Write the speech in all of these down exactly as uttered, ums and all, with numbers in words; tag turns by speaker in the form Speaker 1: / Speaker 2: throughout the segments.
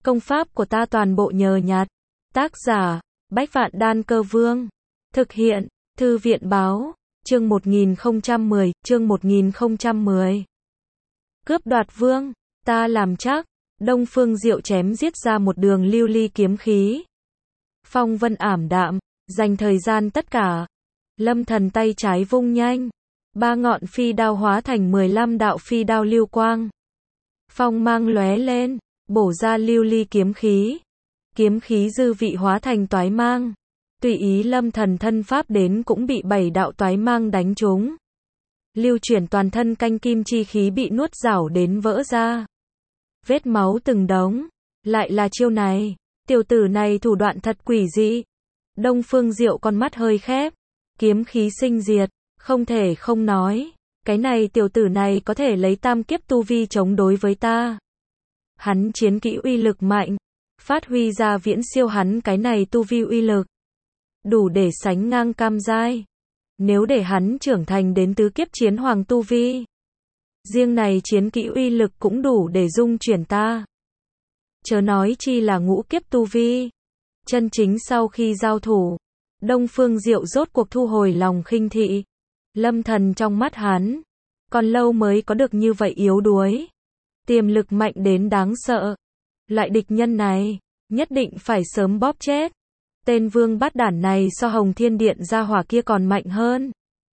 Speaker 1: Công pháp của ta toàn bộ nhờ nhặt. Tác giả, Bách Vạn Đan Cơ Vương. Thực hiện, Thư viện Báo, chương một nghìn không trăm mười, chương một nghìn không trăm mười. Cướp đoạt vương, ta làm chắc. Đông Phương Diệu chém giết ra một đường lưu ly kiếm khí. Phong vân ảm đạm, dành thời gian tất cả. Lâm Thần tay trái vung nhanh. Ba ngọn phi đao hóa thành mười lăm đạo phi đao lưu quang. Phong mang lóe lên, bổ ra lưu ly kiếm khí. Kiếm khí dư vị hóa thành toái mang. Tùy ý Lâm Thần thân pháp đến cũng bị bảy đạo toái mang đánh trúng. Lưu chuyển toàn thân canh kim chi khí bị nuốt rảo đến vỡ ra. Vết máu từng đống. Lại là chiêu này. Tiểu tử này thủ đoạn thật quỷ dị. Đông Phương Diệu con mắt hơi khép. Kiếm khí sinh diệt. Không thể không nói. Cái này tiểu tử này có thể lấy tam kiếp tu vi chống đối với ta. Hắn chiến kỹ uy lực mạnh. Phát huy ra viễn siêu hắn cái này tu vi uy lực. Đủ để sánh ngang cam giai. Nếu để hắn trưởng thành đến tứ kiếp chiến hoàng tu vi. Riêng này chiến kỹ uy lực cũng đủ để dung chuyển ta. Chớ nói chi là ngũ kiếp tu vi. Chân chính sau khi giao thủ. Đông Phương Diệu rốt cuộc thu hồi lòng khinh thị. Lâm Thần trong mắt hắn. Còn lâu mới có được như vậy yếu đuối. Tiềm lực mạnh đến đáng sợ. Loại địch nhân này. Nhất định phải sớm bóp chết. Tên vương bát đản này so Hồng Thiên Điện gia hỏa kia còn mạnh hơn.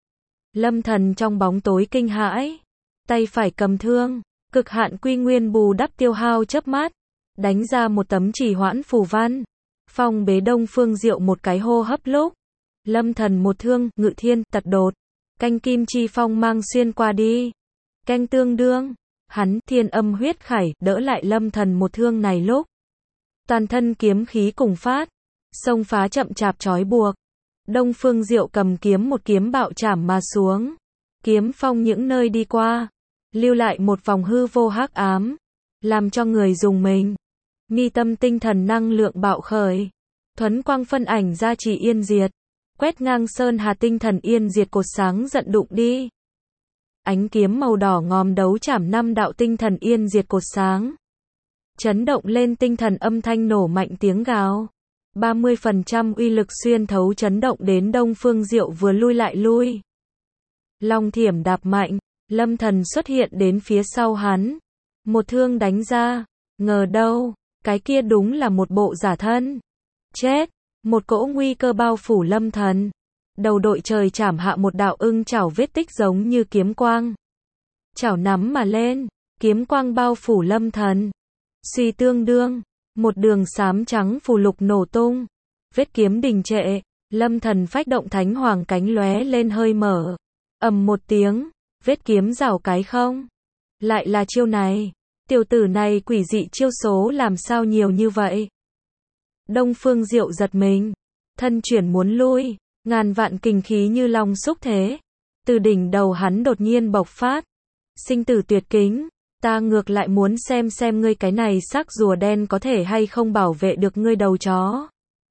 Speaker 1: Lâm Thần trong bóng tối kinh hãi. Tay phải cầm thương. Cực hạn quy nguyên bù đắp tiêu hao chớp mắt. Đánh ra một tấm chỉ hoãn phù văn. Phong bế Đông Phương Diệu một cái hô hấp lúc. Lâm Thần một thương, ngự thiên, tật đột. Canh kim chi phong mang xuyên qua đi. Canh tương đương. Hắn, thiên âm huyết khải, đỡ lại Lâm Thần một thương này lúc. Toàn thân kiếm khí cùng phát. Xông phá chậm chạp trói buộc. Đông Phương Diệu cầm kiếm một kiếm bạo chảm mà xuống. Kiếm phong những nơi đi qua. Lưu lại một vòng hư vô hắc ám. Làm cho người dùng mình. Mi tâm tinh thần năng lượng bạo khởi. Thuấn quang phân ảnh gia trì yên diệt. Quét ngang sơn hà tinh thần yên diệt cột sáng giận đụng đi. Ánh kiếm màu đỏ ngòm đấu chảm năm đạo tinh thần yên diệt cột sáng. Chấn động lên tinh thần âm thanh nổ mạnh tiếng gào. ba mươi phần trăm uy lực xuyên thấu chấn động đến Đông Phương Diệu vừa lui lại lui. Long thiểm đạp mạnh, Lâm Thần xuất hiện đến phía sau hắn. Một thương đánh ra, ngờ đâu, cái kia đúng là một bộ giả thân. Chết, một cỗ nguy cơ bao phủ Lâm Thần. Đầu đội trời chảm hạ một đạo ưng chảo vết tích giống như kiếm quang. Chảo nắm mà lên, kiếm quang bao phủ Lâm Thần. Suy tương đương, một đường xám trắng phù lục nổ tung. Vết kiếm đình trệ, Lâm Thần phách động thánh hoàng cánh lóe lên hơi mở. Ầm một tiếng, vết kiếm rảo cái không. Lại là chiêu này. Tiểu tử này quỷ dị chiêu số làm sao nhiều như vậy. Đông Phương Diệu giật mình. Thân chuyển muốn lui. Ngàn vạn kình khí như long xúc thế. Từ đỉnh đầu hắn đột nhiên bộc phát. Sinh tử tuyệt kính. Ta ngược lại muốn xem xem ngươi cái này xác rùa đen có thể hay không bảo vệ được ngươi đầu chó.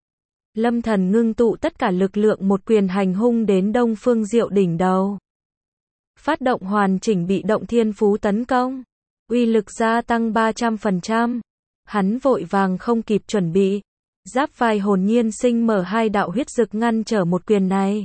Speaker 1: Lâm Thần ngưng tụ tất cả lực lượng một quyền hành hung đến Đông Phương Diệu đỉnh đầu. Phát động hoàn chỉnh bị động thiên phú tấn công. Uy lực gia tăng ba trăm phần trăm. Hắn vội vàng không kịp chuẩn bị. Giáp vai hồn nhiên sinh mở hai đạo huyết dực ngăn trở một quyền này.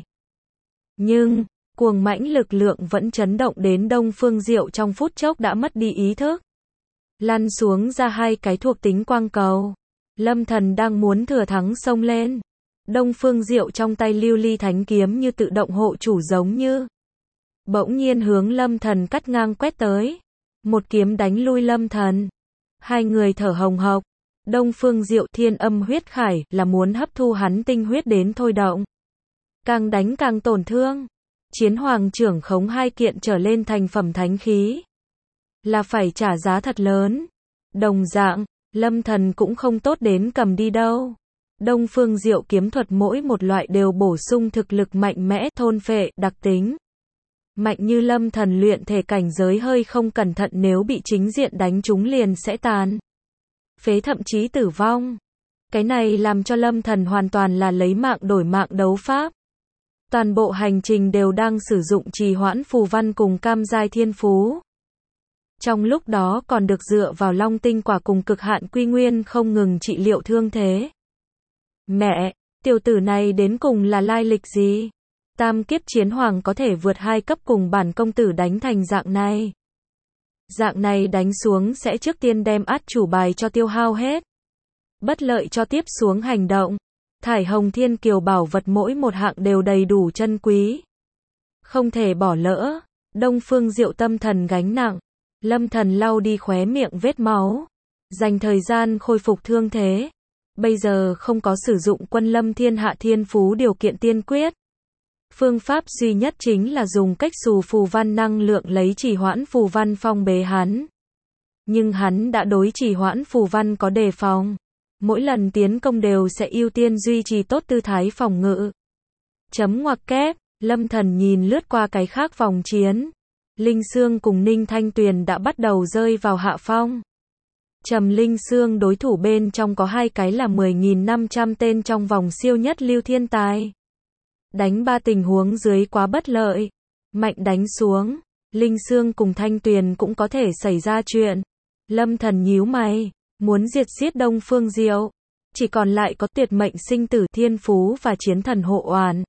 Speaker 1: Nhưng, cuồng mãnh lực lượng vẫn chấn động đến Đông Phương Diệu trong phút chốc đã mất đi ý thức. Lăn xuống ra hai cái thuộc tính quang cầu. Lâm Thần đang muốn thừa thắng xông lên. Đông Phương Diệu trong tay lưu ly thánh kiếm như tự động hộ chủ giống như. Bỗng nhiên hướng Lâm Thần cắt ngang quét tới. Một kiếm đánh lui Lâm Thần. Hai người thở hồng hộc. Đông Phương Diệu thiên âm huyết khải là muốn hấp thu hắn tinh huyết đến thôi động. Càng đánh càng tổn thương. Chiến hoàng trưởng khống hai kiện trở lên thành phẩm thánh khí. Là phải trả giá thật lớn. Đồng dạng, Lâm Thần cũng không tốt đến cầm đi đâu. Đông Phương Diệu kiếm thuật mỗi một loại đều bổ sung thực lực mạnh mẽ thôn phệ đặc tính. Mạnh như Lâm Thần luyện thể cảnh giới hơi không cẩn thận nếu bị chính diện đánh trúng liền sẽ tàn. Phế thậm chí tử vong. Cái này làm cho Lâm Thần hoàn toàn là lấy mạng đổi mạng đấu pháp. Toàn bộ hành trình đều đang sử dụng trì hoãn phù văn cùng cam giai thiên phú. Trong lúc đó còn được dựa vào long tinh quả cùng cực hạn quy nguyên không ngừng trị liệu thương thế. Mẹ, tiểu tử này đến cùng là lai lịch gì? Tam kiếp chiến hoàng có thể vượt hai cấp cùng bản công tử đánh thành dạng này. Dạng này đánh xuống sẽ trước tiên đem át chủ bài cho tiêu hao hết. Bất lợi cho tiếp xuống hành động. Thải Hồng Thiên Kiều bảo vật mỗi một hạng đều đầy đủ chân quý. Không thể bỏ lỡ. Đông Phương Diệu tâm thần gánh nặng. Lâm Thần lau đi khóe miệng vết máu. Dành thời gian khôi phục thương thế. Bây giờ không có sử dụng quân lâm thiên hạ thiên phú điều kiện tiên quyết. Phương pháp duy nhất chính là dùng cách xù phù văn năng lượng lấy trì hoãn phù văn phong bế hắn. Nhưng hắn đã đối trì hoãn phù văn có đề phòng. Mỗi lần tiến công đều sẽ ưu tiên duy trì tốt tư thái phòng ngự. Chấm ngoặc kép, Lâm Thần nhìn lướt qua cái khác vòng chiến. Linh Sương cùng Ninh Thanh Tuyền đã bắt đầu rơi vào hạ phong. Trầm Linh Sương đối thủ bên trong có hai cái là mười nghìn năm trăm tên trong vòng siêu nhất lưu thiên tài. Đánh ba tình huống dưới quá bất lợi. Mạnh đánh xuống, Linh Sương cùng Thanh Tuyền cũng có thể xảy ra chuyện. Lâm Thần nhíu mày, muốn diệt giết Đông Phương Diệu. Chỉ còn lại có tuyệt mệnh sinh tử thiên phú và chiến thần hộ oán.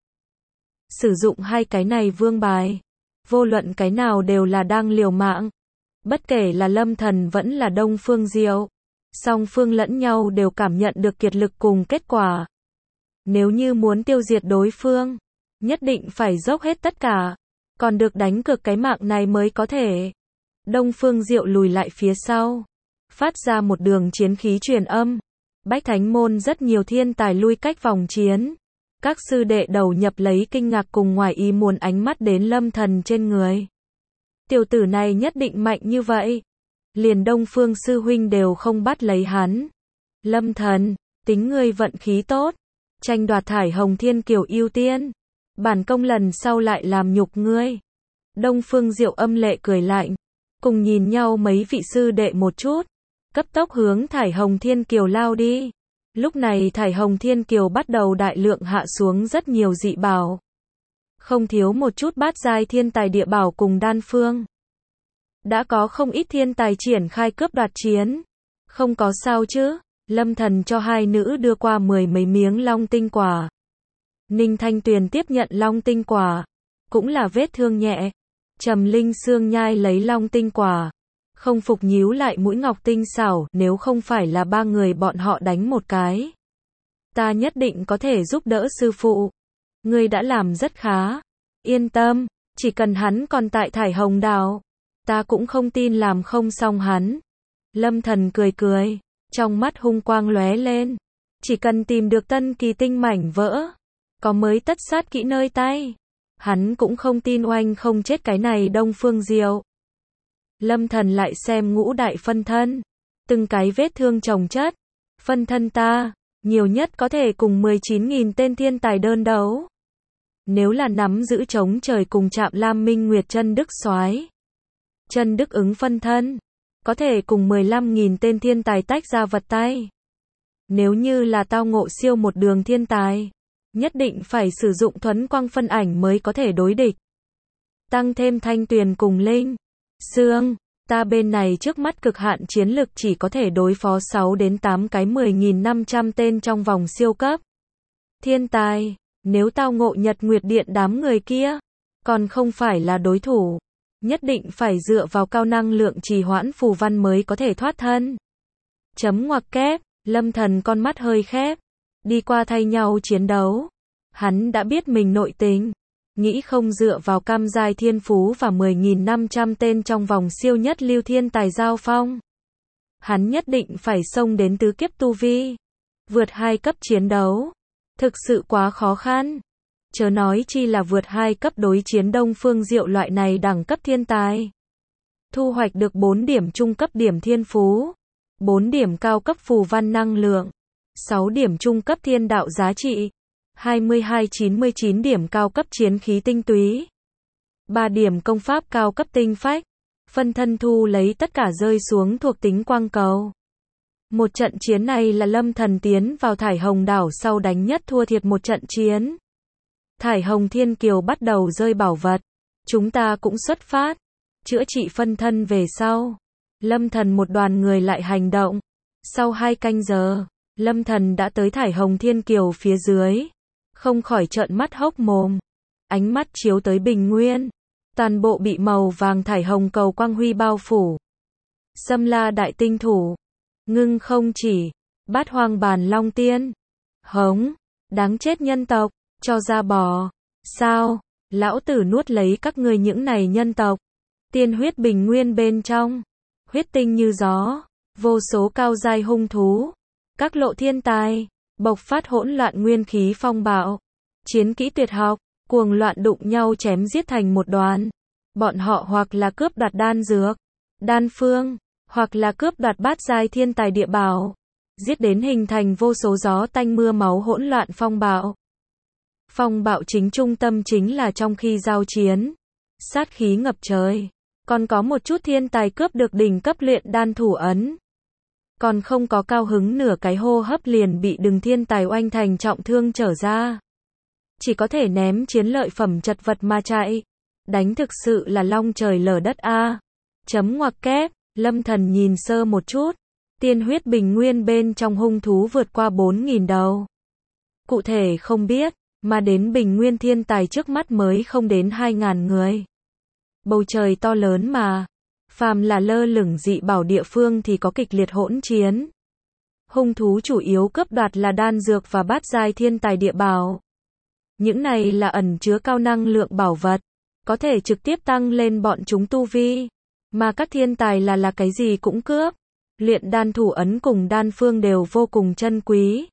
Speaker 1: Sử dụng hai cái này vương bài. Vô luận cái nào đều là đang liều mạng. Bất kể là Lâm Thần vẫn là Đông Phương Diệu. Song phương lẫn nhau đều cảm nhận được kiệt lực cùng kết quả. Nếu như muốn tiêu diệt đối phương, nhất định phải dốc hết tất cả. Còn được đánh cược cái mạng này mới có thể. Đông Phương Diệu lùi lại phía sau. Phát ra một đường chiến khí truyền âm. Bách Thánh Môn rất nhiều thiên tài lui cách vòng chiến. Các sư đệ đầu nhập lấy kinh ngạc cùng ngoài ý muốn ánh mắt đến Lâm Thần trên người. Tiểu tử này nhất định mạnh như vậy. Liền Đông Phương sư huynh đều không bắt lấy hắn. Lâm Thần, tính ngươi vận khí tốt. Tranh đoạt Thải Hồng Thiên Kiều ưu tiên. Bản công lần sau lại làm nhục ngươi. Đông Phương Diệu âm lệ cười lạnh. Cùng nhìn nhau mấy vị sư đệ một chút. Cấp tốc hướng Thải Hồng Thiên Kiều lao đi. Lúc này Thải Hồng Thiên Kiều bắt đầu đại lượng hạ xuống rất nhiều dị bảo. Không thiếu một chút bát giai thiên tài địa bảo cùng đan phương. Đã có không ít thiên tài triển khai cướp đoạt chiến. Không có sao chứ. Lâm Thần cho hai nữ đưa qua mười mấy miếng long tinh quả. Ninh Thanh Tuyền tiếp nhận long tinh quả. Cũng là vết thương nhẹ. Trầm Linh Sương nhai lấy long tinh quả. Không phục nhíu lại mũi ngọc tinh xảo, nếu không phải là ba người bọn họ đánh một cái. Ta nhất định có thể giúp đỡ sư phụ. Ngươi đã làm rất khá. Yên tâm, chỉ cần hắn còn tại Thải Hồng Đảo. Ta cũng không tin làm không xong hắn. Lâm Thần cười cười. Trong mắt hung quang lóe lên. Chỉ cần tìm được tân kỳ tinh mảnh vỡ. Có mới tất sát kỹ nơi tay. Hắn cũng không tin oanh không chết cái này Đông Phương Diệu. Lâm Thần lại xem ngũ đại phân thân. Từng cái vết thương chồng chất. Phân thân ta, nhiều nhất có thể cùng mười chín nghìn tên thiên tài đơn đấu. Nếu là nắm giữ chống trời cùng chạm Lam Minh Nguyệt chân đức soái. Chân đức ứng phân thân. Có thể cùng mười lăm nghìn tên thiên tài tách ra vật tay. Nếu như là tao ngộ siêu một đường thiên tài. Nhất định phải sử dụng thuấn quang phân ảnh mới có thể đối địch. Tăng thêm Thanh Tuyền cùng Linh Sương, ta bên này trước mắt cực hạn chiến lực chỉ có thể đối phó sáu đến tám cái mười nghìn năm trăm tên trong vòng siêu cấp. Thiên tài, nếu tao ngộ Nhật Nguyệt Điện đám người kia, còn không phải là đối thủ. Nhất định phải dựa vào cao năng lượng trì hoãn phù văn mới có thể thoát thân. Chấm ngoặc kép, Lâm Thần con mắt hơi khép. Đi qua thay nhau chiến đấu. Hắn đã biết mình nội tình. Nghĩ không dựa vào cam giai thiên phú và mười nghìn năm trăm tên trong vòng siêu nhất lưu thiên tài giao phong. Hắn nhất định phải xông đến tứ kiếp tu vi. Vượt hai cấp chiến đấu. Thực sự quá khó khăn. Chớ nói chi là vượt hai cấp đối chiến Đông Phương Diệu loại này đẳng cấp thiên tài. Thu hoạch được bốn điểm trung cấp điểm thiên phú. bốn điểm cao cấp phù văn năng lượng. sáu điểm trung cấp thiên đạo giá trị. hai mươi hai chín mươi chín điểm cao cấp chiến khí tinh túy. ba điểm công pháp cao cấp tinh phách. Phân thân thu lấy tất cả rơi xuống thuộc tính quang cầu. Một trận chiến này là Lâm Thần tiến vào Thải Hồng Đảo sau đánh nhất thua thiệt một trận chiến. Thải Hồng Thiên Kiều bắt đầu rơi bảo vật. Chúng ta cũng xuất phát. Chữa trị phân thân về sau. Lâm Thần một đoàn người lại hành động. Sau hai canh giờ, Lâm Thần đã tới Thải Hồng Thiên Kiều phía dưới. Không khỏi trợn mắt hốc mồm. Ánh mắt chiếu tới bình nguyên. Toàn bộ bị màu vàng thải hồng cầu quang huy bao phủ. Xâm La đại tinh thủ. Ngưng không chỉ. Bát hoang bàn long tiên. Hống. Đáng chết nhân tộc. Cho ra bò. Sao? Lão tử nuốt lấy các ngươi những này nhân tộc. Tiên huyết bình nguyên bên trong. Huyết tinh như gió. Vô số cao giai hung thú. Các lộ thiên tài. Bộc phát hỗn loạn nguyên khí phong bạo. Chiến kỹ tuyệt học. Cuồng loạn đụng nhau chém giết thành một đoàn. Bọn họ hoặc là cướp đoạt đan dược, đan phương, hoặc là cướp đoạt bát giai thiên tài địa bảo. Giết đến hình thành vô số gió tanh mưa máu hỗn loạn phong bạo. Phong bạo chính trung tâm chính là trong khi giao chiến. Sát khí ngập trời. Còn có một chút thiên tài cướp được đỉnh cấp luyện đan thủ ấn. Còn không có cao hứng nửa cái hô hấp liền bị đừng thiên tài oanh thành trọng thương trở ra. Chỉ có thể ném chiến lợi phẩm chật vật mà chạy. Đánh thực sự là long trời lở đất a. Chấm ngoặc kép, Lâm Thần nhìn sơ một chút. Tiên huyết bình nguyên bên trong hung thú vượt qua bốn nghìn đầu. Cụ thể không biết, mà đến bình nguyên thiên tài trước mắt mới không đến hai ngàn người. Bầu trời to lớn mà. Phàm là lơ lửng dị bảo địa phương thì có kịch liệt hỗn chiến. Hung thú chủ yếu cướp đoạt là đan dược và bát giai thiên tài địa bảo. Những này là ẩn chứa cao năng lượng bảo vật, có thể trực tiếp tăng lên bọn chúng tu vi. Mà các thiên tài là là cái gì cũng cướp. Luyện đan thủ ấn cùng đan phương đều vô cùng chân quý.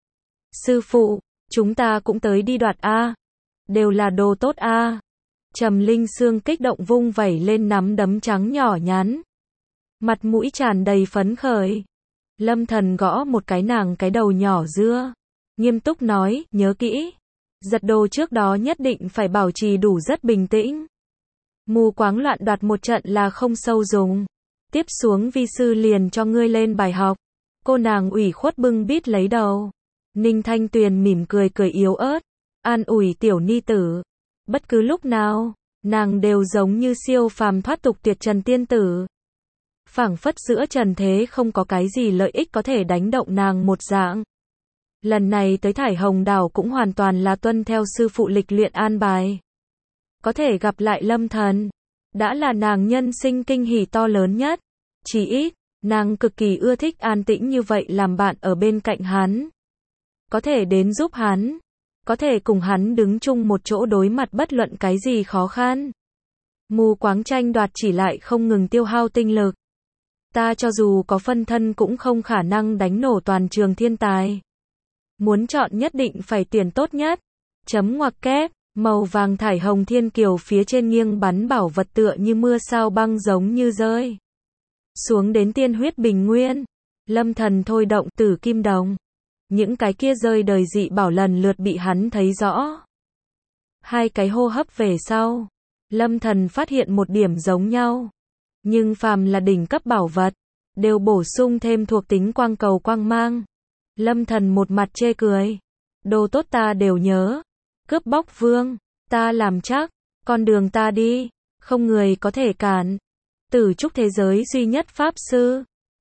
Speaker 1: Sư phụ, chúng ta cũng tới đi đoạt a. Đều là đồ tốt a. Trầm Linh Sương kích động vung vẩy lên nắm đấm trắng nhỏ nhắn. Mặt mũi tràn đầy phấn khởi. Lâm Thần gõ một cái nàng cái đầu nhỏ dưa. Nghiêm túc nói, nhớ kỹ. Giật đồ trước đó nhất định phải bảo trì đủ rất bình tĩnh. Mù quáng loạn đoạt một trận là không sâu dùng. Tiếp xuống vi sư liền cho ngươi lên bài học. Cô nàng ủy khuất bưng bít lấy đầu. Ninh Thanh Tuyền mỉm cười cười yếu ớt. An ủi tiểu ni tử. Bất cứ lúc nào, nàng đều giống như siêu phàm thoát tục tuyệt trần tiên tử. Phảng phất giữa trần thế không có cái gì lợi ích có thể đánh động nàng một dạng. Lần này tới Thải Hồng Đảo cũng hoàn toàn là tuân theo sư phụ lịch luyện an bài. Có thể gặp lại Lâm Thần, đã là nàng nhân sinh kinh hỉ to lớn nhất. Chỉ ít, nàng cực kỳ ưa thích an tĩnh như vậy làm bạn ở bên cạnh hắn. Có thể đến giúp hắn, có thể cùng hắn đứng chung một chỗ đối mặt bất luận cái gì khó khăn. Mù quáng tranh đoạt chỉ lại không ngừng tiêu hao tinh lực. Ta cho dù có phân thân cũng không khả năng đánh nổ toàn trường thiên tài. Muốn chọn nhất định phải tuyển tốt nhất. Chấm ngoặc kép, màu vàng thải hồng thiên kiều phía trên nghiêng bắn bảo vật tựa như mưa sao băng giống như rơi. Xuống đến tiên huyết bình nguyên. Lâm Thần thôi động tử kim đồng. Những cái kia rơi đời dị bảo lần lượt bị hắn thấy rõ. Hai cái hô hấp về sau. Lâm Thần phát hiện một điểm giống nhau. Nhưng phàm là đỉnh cấp bảo vật, đều bổ sung thêm thuộc tính quang cầu quang mang. Lâm Thần một mặt chê cười. Đồ tốt ta đều nhớ. Cướp bóc vương, ta làm chắc. Con đường ta đi, không người có thể cản. Tử trúc thế giới duy nhất pháp sư.